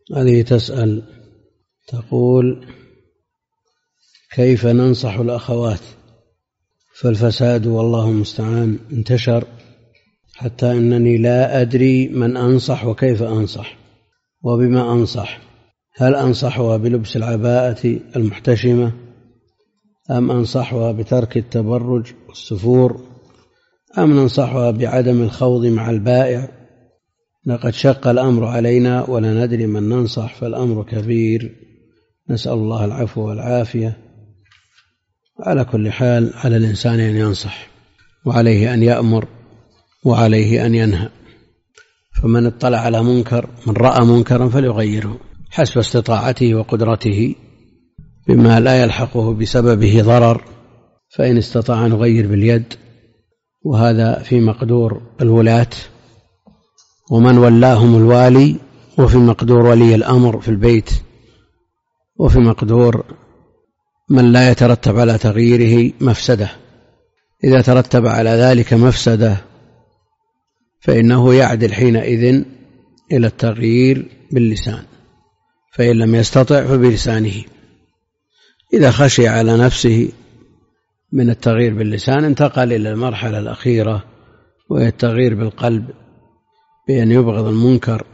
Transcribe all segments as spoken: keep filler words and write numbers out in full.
هذه تسأل تقول: كيف ننصح الأخوات؟ فالفساد والله المستعان انتشر حتى أنني لا أدري من أنصح وكيف أنصح وبما أنصح. هل أنصحها بلبس العباءة المحتشمة أم أنصحها بترك التبرج والسفور أم ننصحها بعدم الخوض مع البائع؟ لقد شق الأمر علينا ولا ندري من ننصح، فالأمر كبير، نسأل الله العفو والعافية. على كل حال على الإنسان أن ينصح، وعليه أن يأمر، وعليه أن ينهى. فمن اطلع على منكر، من رأى منكرا فليغيره حسب استطاعته وقدرته بما لا يلحقه بسببه ضرر، فإن استطاع أن يغير باليد، وهذا في مقدور الولاة ومن ولاهم الوالي، وفي مقدور ولي الأمر في البيت، وفي مقدور من لا يترتب على تغييره مفسدة. إذا ترتب على ذلك مفسدة فإنه يعدل حينئذ إلى التغيير باللسان، فإن لم يستطع فبلسانه. إذا خشي على نفسه من التغيير باللسان انتقل إلى المرحلة الأخيرة، وهي التغيير بالقلب، بأن يبغض المنكر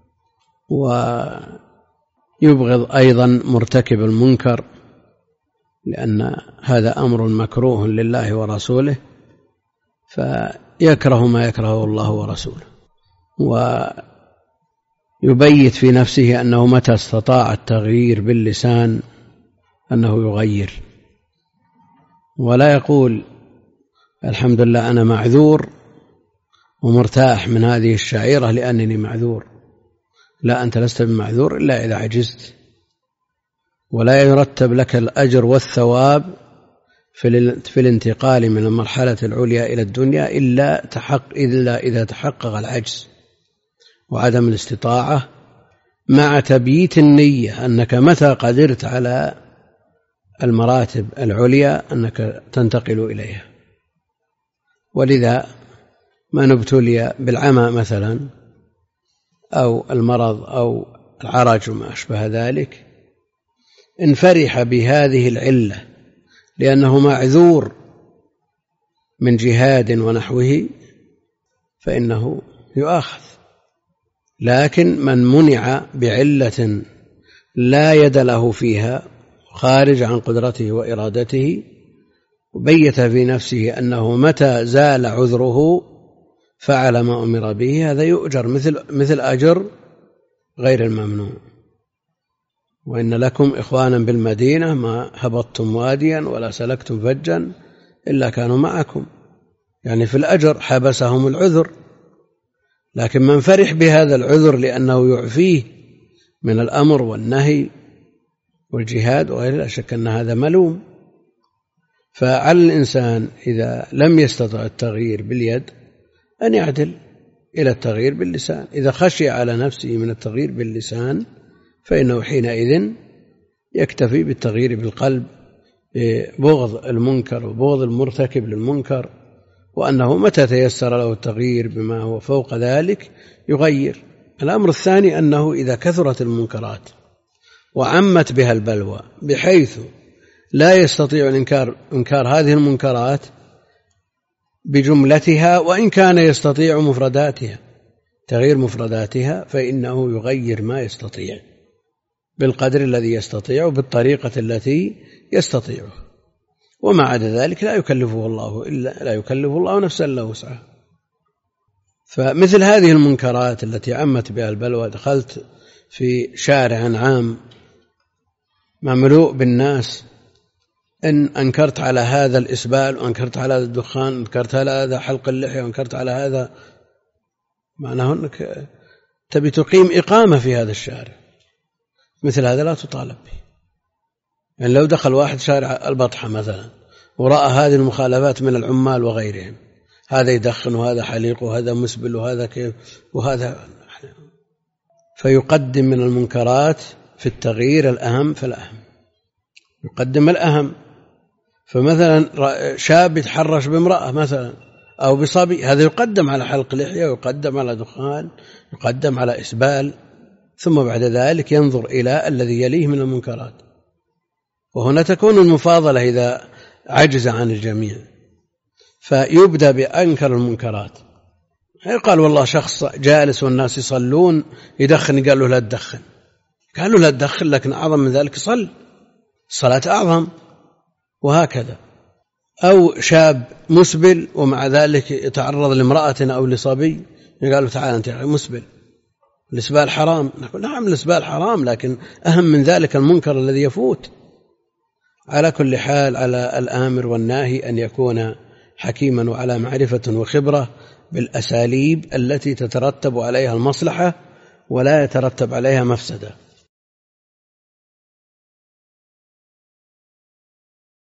ويبغض أيضا مرتكب المنكر، لأن هذا أمر مكروه لله ورسوله، فيكره ما يكرهه الله ورسوله، ويبيت في نفسه أنه متى استطاع التغيير باللسان أنه يغير، ولا يقول الحمد لله أنا معذور ومرتاح من هذه الشعيرة لأنني معذور. لا، أنت لست بمعذور إلا إذا عجزت، ولا يرتب لك الأجر والثواب في الانتقال من المرحلة العليا إلى الدنيا إلا تحق إلا إذا تحقق العجز وعدم الاستطاعة، مع تبييت النية أنك متى قدرت على المراتب العليا أنك تنتقل إليها. ولذا من ابتلي بالعمى مثلا أو المرض أو العرج وما أشبه ذلك إن فرح بهذه العلة لأنه معذور من جهاد ونحوه فإنه يؤاخذ. لكن من منع بعلة لا يد له فيها خارج عن قدرته وإرادته وبيت في نفسه أنه متى زال عذره فعل ما أمر به، هذا يؤجر مثل, مثل أجر غير الممنوع. وإن لكم إخوانا بالمدينة ما هبطتم واديا ولا سلكتم فجا إلا كانوا معكم، يعني في الأجر حبسهم العذر. لكن من فرح بهذا العذر لأنه يعفيه من الأمر والنهي والجهاد وغيره لا شك أن هذا ملوم. فعلى الإنسان إذا لم يستطع التغيير باليد أن يعدل إلى التغيير باللسان. إذا خشي على نفسه من التغيير باللسان فإنه حينئذ يكتفي بالتغيير بالقلب، ببغض المنكر وبغض المرتكب للمنكر، وأنه متى تيسر له التغيير بما هو فوق ذلك يغير. الأمر الثاني أنه إذا كثرت المنكرات وعمت بها البلوى بحيث لا يستطيع الإنكار إنكار هذه المنكرات بجملتها، وإن كان يستطيع مفرداتها تغيير مفرداتها، فإنه يغير ما يستطيع بالقدر الذي يستطيع وبالطريقة التي يستطيعه، وما عدا ذلك لا يكلفه الله إلا لا يكلف الله نفسا إلا وسعها. فمثل هذه المنكرات التي عمت بها البلوى، دخلت في شارع عام مملوء بالناس، إن أنكرت على هذا الإسبال وأنكرت على هذا الدخان، أنكرت على هذا حلق اللحية وأنكرت على هذا، معناه أنك تبي تقيم إقامة في هذا الشارع، مثل هذا لا تطالب به. يعني لو دخل واحد شارع البطحة مثلا ورأى هذه المخالفات من العمال وغيرهم، هذا يدخن وهذا حليق وهذا مسبل وهذا كيف وهذا، فيقدم من المنكرات في التغيير الأهم فالأهم، يقدم الأهم. فمثلا شاب يتحرش بامرأة مثلا أو بصبي، هذا يقدم على حلق لحية ويقدم على دخان، يقدم على إسبال، ثم بعد ذلك ينظر إلى الذي يليه من المنكرات، وهنا تكون المفاضلة إذا عجز عن الجميع، فيبدأ بأنكر المنكرات. قال والله شخص جالس والناس يصلون يدخن، قال له لا تدخن، قال له لا تدخن، لكن أعظم من ذلك صل، الصلاة أعظم، وهكذا. أو شاب مسبل ومع ذلك يتعرض لامرأة أو لصبي، قال له تعال أنت مسبل، الإسبال حرام، نقول نعم الإسبال حرام، لكن أهم من ذلك المنكر الذي يفوت. على كل حال على الآمر والناهي أن يكون حكيما وعلى معرفة وخبرة بالأساليب التي تترتب عليها المصلحة ولا يترتب عليها مفسدة.